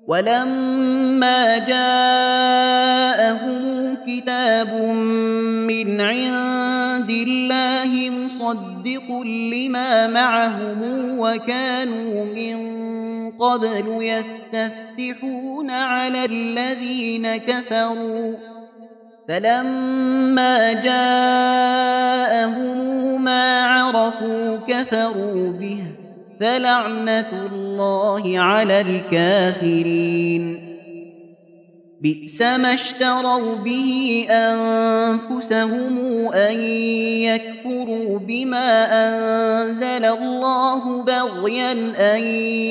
ولما جاءهم كتاب من عند الله مصدق لما معهم وكانوا من قبل يستفتحون على الذين كفروا فلما جاءهم ما عرفوا كفروا به فلعنة الله على الكافرين بئس ما اشتروا به أنفسهم أن يكفروا بما أنزل الله بغيا أن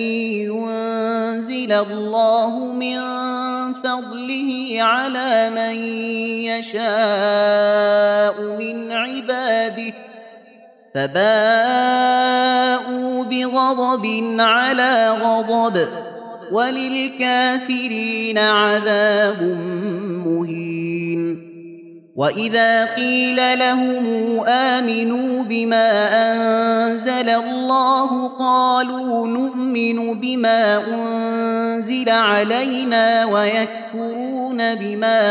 ينزل الله من فضله على من يشاء من عباده فباءوا بغضب على غضب وللكافرين عذاب مهين وإذا قيل لهم آمنوا بما أنزل الله قالوا نؤمن بما أنزل علينا ويكفرون بما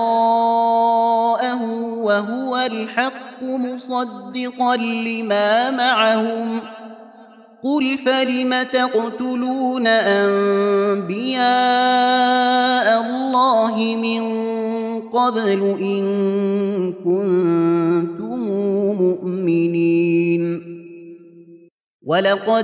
وراءه وهو الحق مصدقا لما معهم قل فلم تقتلون أنبياء الله من قبل إن كنتم مؤمنين ولقد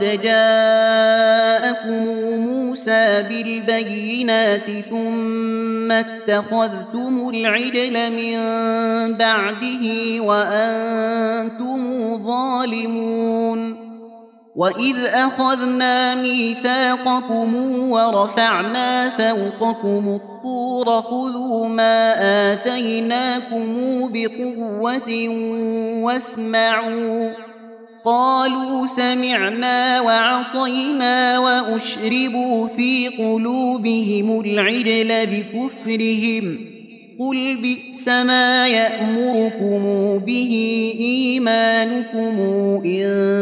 جاءكم موسى بالبينات ثم اتخذتم العجل من بعده وأنتم ظالمون وإذ أخذنا ميثاقكم ورفعنا فوقكم الطور خذوا ما آتيناكم بقوة واسمعوا قالوا سمعنا وعصينا وأشربوا في قلوبهم العجل بكفرهم قل بئس ما يأمركم به إيمانكم إن